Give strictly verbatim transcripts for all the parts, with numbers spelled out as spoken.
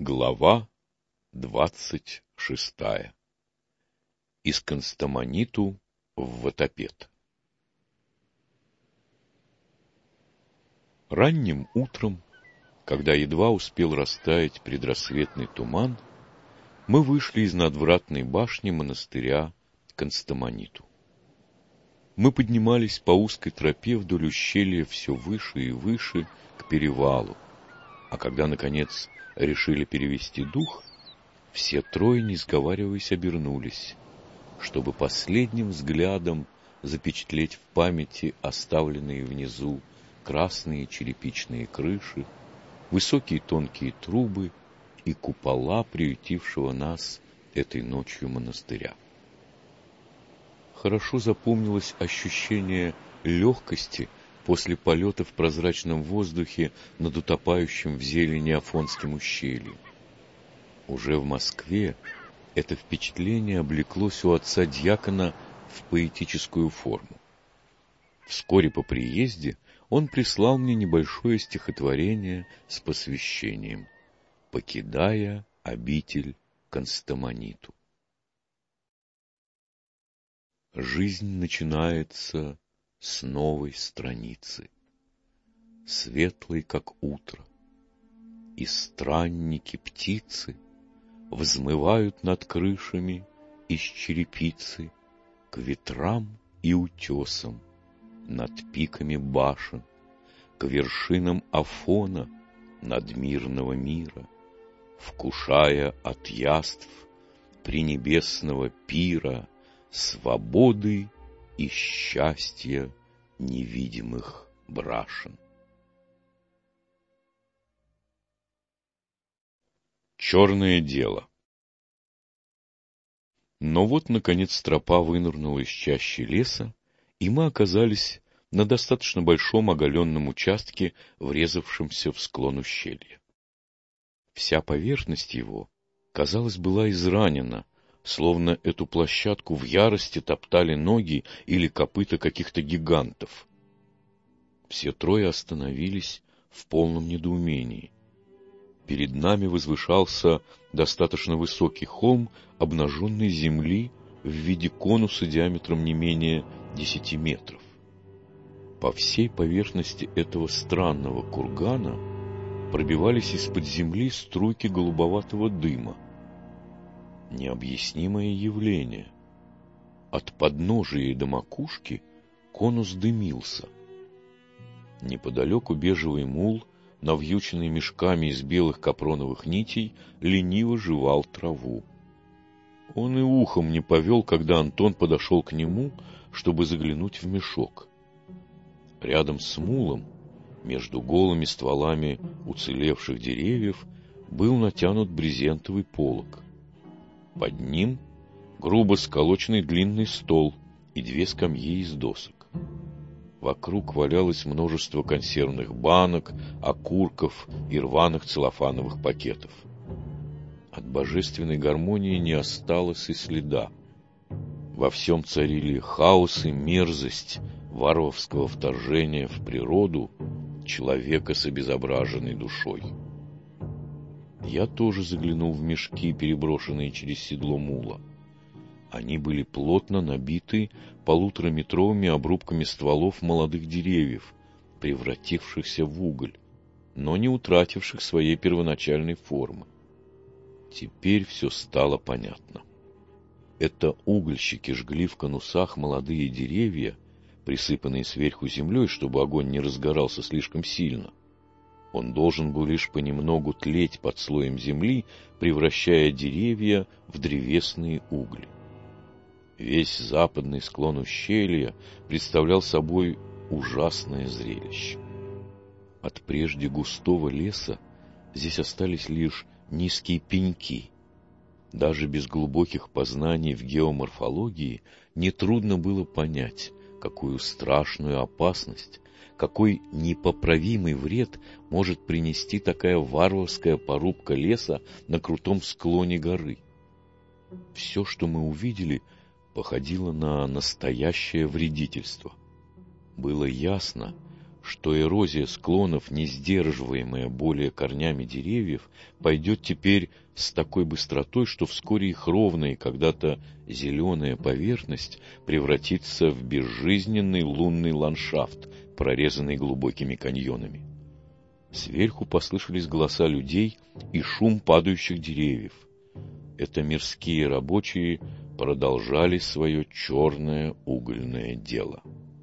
Глава двадцать шестая. Из Констамониту в Ватопед. Ранним утром, когда едва успел растаять предрассветный туман, мы вышли из надвратной башни монастыря к Констамониту. Мы поднимались по узкой тропе вдоль ущелья все выше и выше к перевалу, а когда, наконец, решили перевести дух, все трое, не сговариваясь, обернулись, чтобы последним взглядом запечатлеть в памяти оставленные внизу красные черепичные крыши, высокие тонкие трубы и купола приютившего нас этой ночью монастыря. Хорошо запомнилось ощущение легкости после полета в прозрачном воздухе над утопающим в зелени Афонским ущельем. Уже в Москве это впечатление облеклось у отца-дьякона в поэтическую форму. Вскоре по приезде он прислал мне небольшое стихотворение с посвящением «Покидая обитель Констамониту». Жизнь начинается с новой страницы, светлой, как утро, и странники птицы взмывают над крышами из черепицы к ветрам и утесам, над пиками башен, к вершинам Афона надмирного мира, вкушая от яств пренебесного пира свободы и счастья невидимых брашен. Черное дело. Но вот, наконец, тропа вынырнула из чащи леса, и мы оказались на достаточно большом оголенном участке, врезавшемся в склон ущелья. Вся поверхность его, казалось, была изранена, словно эту площадку в ярости топтали ноги или копыта каких-то гигантов. Все трое остановились в полном недоумении. Перед нами возвышался достаточно высокий холм обнаженной земли в виде конуса диаметром не менее десяти метров. По всей поверхности этого странного кургана пробивались из-под земли струйки голубоватого дыма. Необъяснимое явление. От подножия до макушки конус дымился. Неподалеку бежевый мул, навьюченный мешками из белых капроновых нитей, лениво жевал траву. Он и ухом не повел, когда Антон подошел к нему, чтобы заглянуть в мешок. Рядом с мулом, между голыми стволами уцелевших деревьев, был натянут брезентовый полог. Под ним грубо сколоченный длинный стол и две скамьи из досок. Вокруг валялось множество консервных банок, окурков и рваных целлофановых пакетов. От божественной гармонии не осталось и следа. Во всем царили хаос и мерзость варварского вторжения в природу человека с обезображенной душой. Я тоже заглянул в мешки, переброшенные через седло мула. Они были плотно набиты полутораметровыми обрубками стволов молодых деревьев, превратившихся в уголь, но не утративших своей первоначальной формы. Теперь все стало понятно. Это угольщики жгли в конусах молодые деревья, присыпанные сверху землей, чтобы огонь не разгорался слишком сильно. Он должен был лишь понемногу тлеть под слоем земли, превращая деревья в древесные угли. Весь западный склон ущелья представлял собой ужасное зрелище. От прежде густого леса здесь остались лишь низкие пеньки. Даже без глубоких познаний в геоморфологии нетрудно было понять, какую страшную опасность, какой непоправимый вред может принести такая варварская порубка леса на крутом склоне горы. Все, что мы увидели, походило на настоящее вредительство. Было ясно, что эрозия склонов, не сдерживаемая более корнями деревьев, пойдет теперь с такой быстротой, что вскоре их ровная, когда-то зеленая поверхность превратится в безжизненный лунный ландшафт, прорезанный глубокими каньонами. Сверху послышались голоса людей и шум падающих деревьев. Это мирские рабочие продолжали свое черное угольное дело.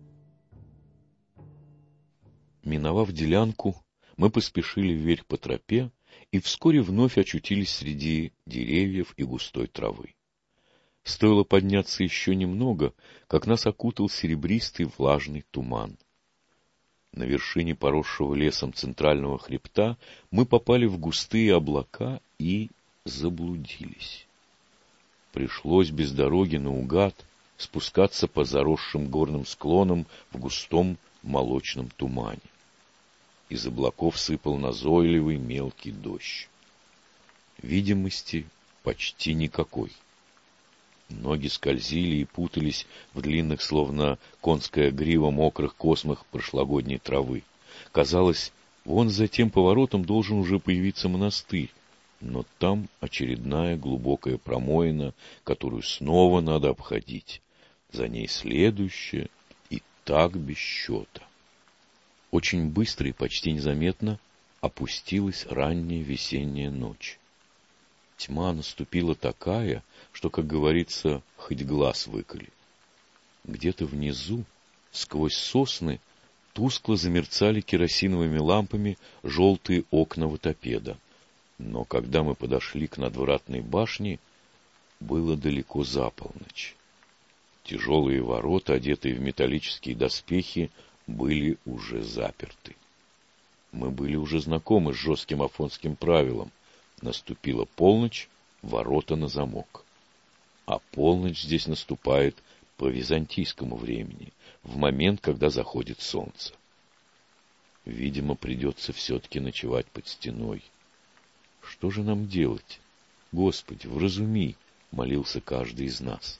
Миновав делянку, мы поспешили вверх по тропе и вскоре вновь очутились среди деревьев и густой травы. Стоило подняться еще немного, как нас окутал серебристый влажный туман. На вершине поросшего лесом центрального хребта мы попали в густые облака и заблудились. Пришлось без дороги наугад спускаться по заросшим горным склонам в густом молочном тумане. Из облаков сыпал назойливый мелкий дождь. Видимости почти никакой. Ноги скользили и путались в длинных, словно конская грива, мокрых космах прошлогодней травы. Казалось, вон за тем поворотом должен уже появиться монастырь, но там очередная глубокая промоина, которую снова надо обходить. За ней следующая, и так без счета. Очень быстро и почти незаметно опустилась ранняя весенняя ночь. Тьма наступила такая, что, как говорится, хоть глаз выколи. Где-то внизу, сквозь сосны, тускло замерцали керосиновыми лампами желтые окна ватопеда. Но когда мы подошли к надвратной башне, было далеко за полночь. Тяжелые ворота, одетые в металлические доспехи, были уже заперты. Мы были уже знакомы с жестким афонским правилом. Наступила полночь, ворота на замок. А полночь здесь наступает по византийскому времени, в момент, когда заходит солнце. Видимо, придется все-таки ночевать под стеной. Что же нам делать? Господи, вразуми, молился каждый из нас.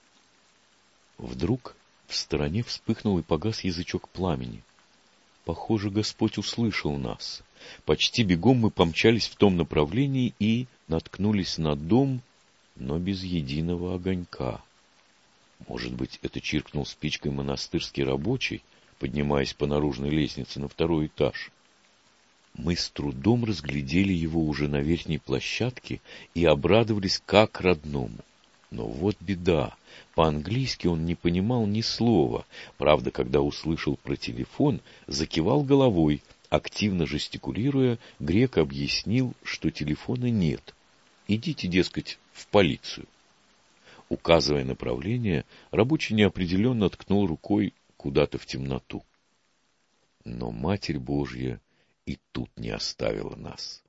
Вдруг в стороне вспыхнул и погас язычок пламени. Похоже, Господь услышал нас. Почти бегом мы помчались в том направлении и наткнулись на дом, но без единого огонька. Может быть, это чиркнул спичкой монастырский рабочий, поднимаясь по наружной лестнице на второй этаж. Мы с трудом разглядели его уже на верхней площадке и обрадовались как родному. Но вот беда. По-английски он не понимал ни слова. Правда, когда услышал про телефон, закивал головой. Активно жестикулируя, грек объяснил, что телефона нет. Идите, дескать, в полицию. Указывая направление, рабочий неопределенно ткнул рукой куда-то в темноту. Но Матерь Божья и тут не оставила нас.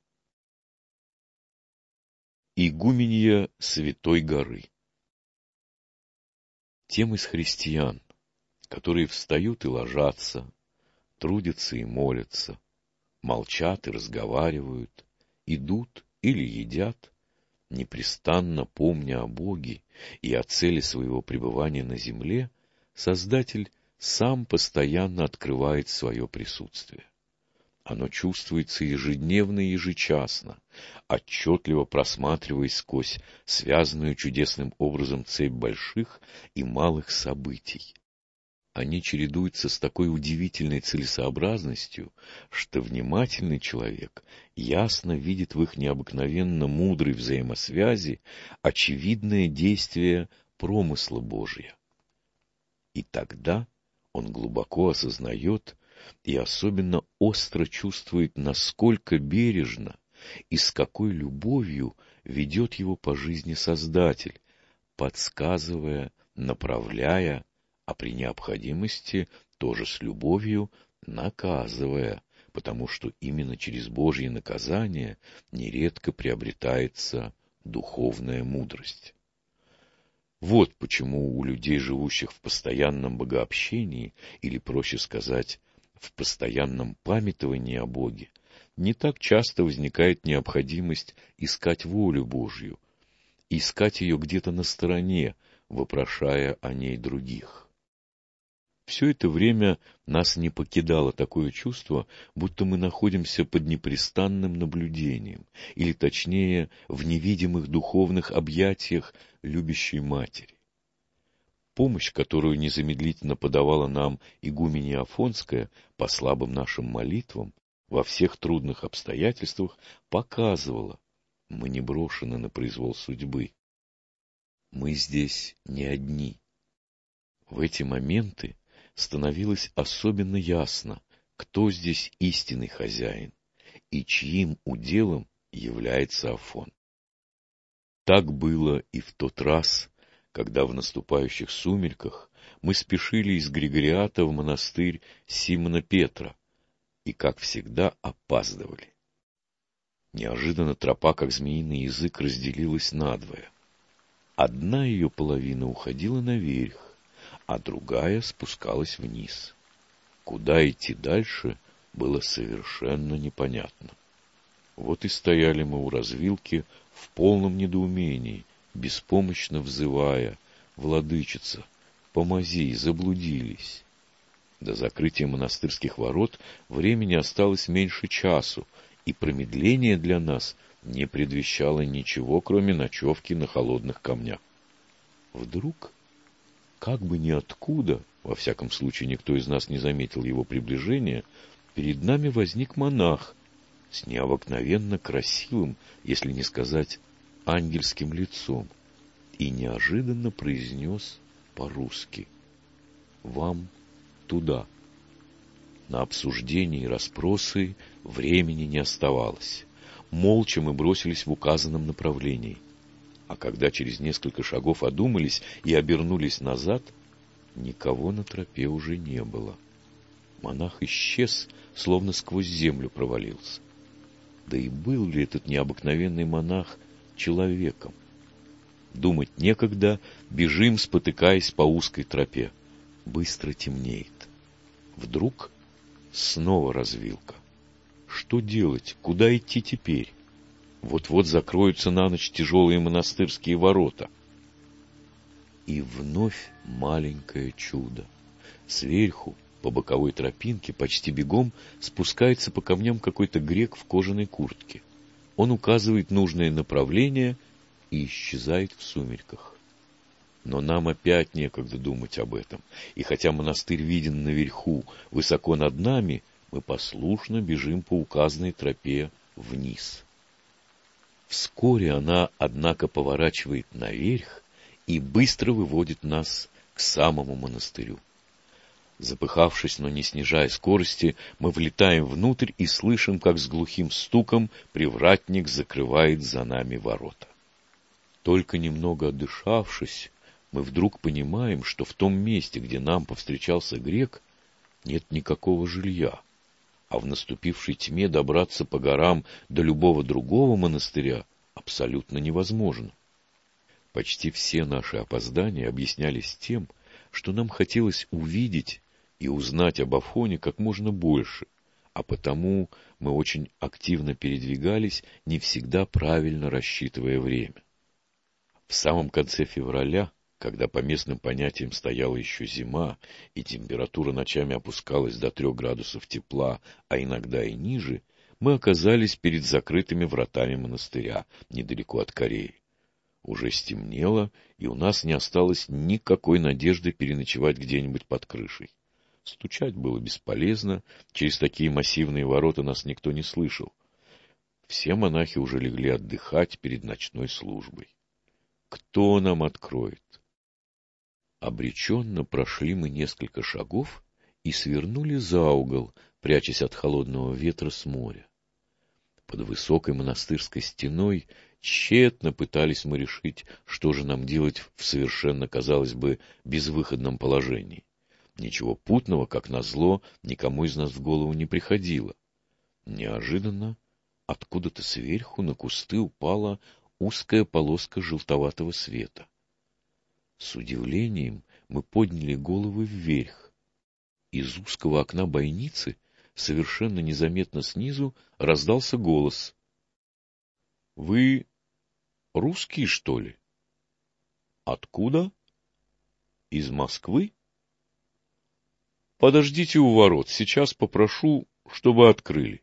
Игуменья Святой горы. Тем из христиан, которые встают и ложатся, трудятся и молятся, молчат и разговаривают, идут или едят, непрестанно помня о Боге и о цели своего пребывания на земле, Создатель сам постоянно открывает свое присутствие. Оно чувствуется ежедневно и ежечасно, отчетливо просматриваясь сквозь связанную чудесным образом цепь больших и малых событий. Они чередуются с такой удивительной целесообразностью, что внимательный человек ясно видит в их необыкновенно мудрой взаимосвязи очевидное действие промысла Божия. И тогда он глубоко осознает и особенно остро чувствует, насколько бережно и с какой любовью ведет его по жизни Создатель, подсказывая, направляя, а при необходимости тоже с любовью наказывая, потому что именно через Божье наказание нередко приобретается духовная мудрость. Вот почему у людей, живущих в постоянном богообщении, или, проще сказать, в постоянном памятовании о Боге, не так часто возникает необходимость искать волю Божью, искать ее где-то на стороне, вопрошая о ней других. Все это время нас не покидало такое чувство, будто мы находимся под непрестанным наблюдением, или точнее, в невидимых духовных объятиях любящей матери. Помощь, которую незамедлительно подавала нам игуменья Афонская по слабым нашим молитвам, во всех трудных обстоятельствах показывала: мы не брошены на произвол судьбы. Мы здесь не одни. В эти моменты становилось особенно ясно, кто здесь истинный хозяин и чьим уделом является Афон. Так было и в тот раз, когда в наступающих сумерках мы спешили из Григориата в монастырь Симона Петра и, как всегда, опаздывали. Неожиданно тропа, как змеиный язык, разделилась надвое. Одна ее половина уходила наверх, а другая спускалась вниз. Куда идти дальше, было совершенно непонятно. Вот и стояли мы у развилки в полном недоумении, беспомощно взывая: «Владычица, помози, заблудились». До закрытия монастырских ворот времени осталось меньше часу, и промедление для нас не предвещало ничего, кроме ночевки на холодных камнях. Вдруг, как бы ниоткуда, во всяком случае никто из нас не заметил его приближения, перед нами возник монах с необыкновенно красивым, если не сказать ангельским лицом, и неожиданно произнес по-русски: «Вам туда». На обсуждение и расспросы времени не оставалось. Молча мы бросились в указанном направлении. А когда через несколько шагов одумались и обернулись назад, никого на тропе уже не было. Монах исчез, словно сквозь землю провалился. Да и был ли этот необыкновенный монах человеком? Думать некогда, бежим, спотыкаясь по узкой тропе. Быстро темнеет. Вдруг снова развилка. Что делать? Куда идти теперь? Вот-вот закроются на ночь тяжелые монастырские ворота. И вновь маленькое чудо. Сверху, по боковой тропинке, почти бегом, спускается по камням какой-то грек в кожаной куртке. Он указывает нужное направление и исчезает в сумерках. Но нам опять некогда думать об этом, и хотя монастырь виден наверху, высоко над нами, мы послушно бежим по указанной тропе вниз. Вскоре она, однако, поворачивает наверх и быстро выводит нас к самому монастырю. Запыхавшись, но не снижая скорости, мы влетаем внутрь и слышим, как с глухим стуком привратник закрывает за нами ворота. Только немного отдышавшись, мы вдруг понимаем, что в том месте, где нам повстречался грек, нет никакого жилья, а в наступившей тьме добраться по горам до любого другого монастыря абсолютно невозможно. Почти все наши опоздания объяснялись тем, что нам хотелось увидеть и узнать об Афоне как можно больше, а потому мы очень активно передвигались, не всегда правильно рассчитывая время. В самом конце февраля, когда по местным понятиям стояла еще зима, и температура ночами опускалась до трех градусов тепла, а иногда и ниже, мы оказались перед закрытыми вратами монастыря, недалеко от Кореи. Уже стемнело, и у нас не осталось никакой надежды переночевать где-нибудь под крышей. Стучать было бесполезно, через такие массивные ворота нас никто не слышал. Все монахи уже легли отдыхать перед ночной службой. Кто нам откроет? Обреченно прошли мы несколько шагов и свернули за угол, прячась от холодного ветра с моря. Под высокой монастырской стеной тщетно пытались мы решить, что же нам делать в совершенно, казалось бы, безвыходном положении. Ничего путного, как назло, никому из нас в голову не приходило. Неожиданно откуда-то сверху на кусты упала узкая полоска желтоватого света. С удивлением мы подняли головы вверх. Из узкого окна бойницы, совершенно незаметно снизу, раздался голос. — Вы русские, что ли? — Откуда? — Из Москвы? Подождите у ворот, сейчас попрошу, чтобы открыли.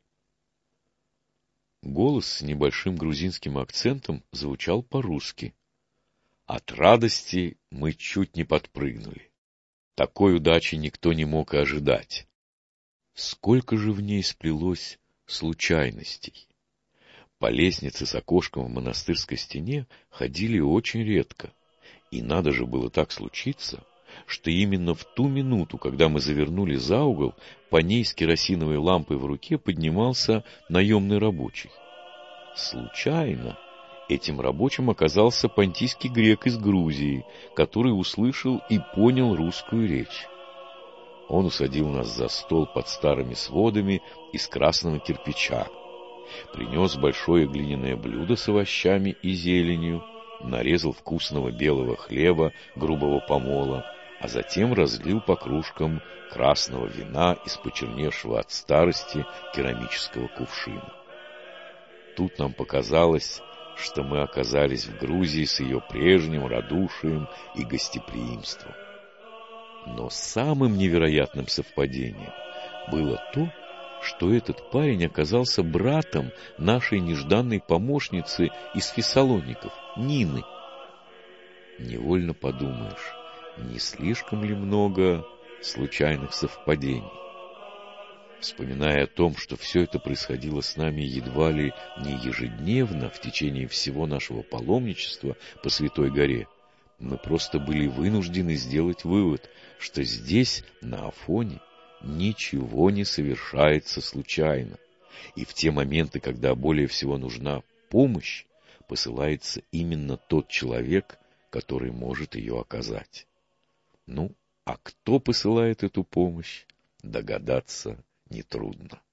Голос с небольшим грузинским акцентом звучал по-русски. От радости мы чуть не подпрыгнули. Такой удачи никто не мог и ожидать. Сколько же в ней сплелось случайностей. По лестнице с окошком в монастырской стене ходили очень редко. И надо же было так случиться, что именно в ту минуту, когда мы завернули за угол, по ней с керосиновой лампой в руке поднимался наемный рабочий. Случайно этим рабочим оказался понтийский грек из Грузии, который услышал и понял русскую речь. Он усадил нас за стол под старыми сводами из красного кирпича, принес большое глиняное блюдо с овощами и зеленью, нарезал вкусного белого хлеба грубого помола, а затем разлил по кружкам красного вина из почерневшего от старости керамического кувшина. Тут нам показалось, что мы оказались в Грузии с ее прежним радушием и гостеприимством. Но самым невероятным совпадением было то, что этот парень оказался братом нашей нежданной помощницы из Фессалоников, Нины. Невольно подумаешь, не слишком ли много случайных совпадений? Вспоминая о том, что все это происходило с нами едва ли не ежедневно в течение всего нашего паломничества по Святой горе, мы просто были вынуждены сделать вывод, что здесь, на Афоне, ничего не совершается случайно, и в те моменты, когда более всего нужна помощь, посылается именно тот человек, который может ее оказать. Ну, а кто посылает эту помощь, догадаться нетрудно.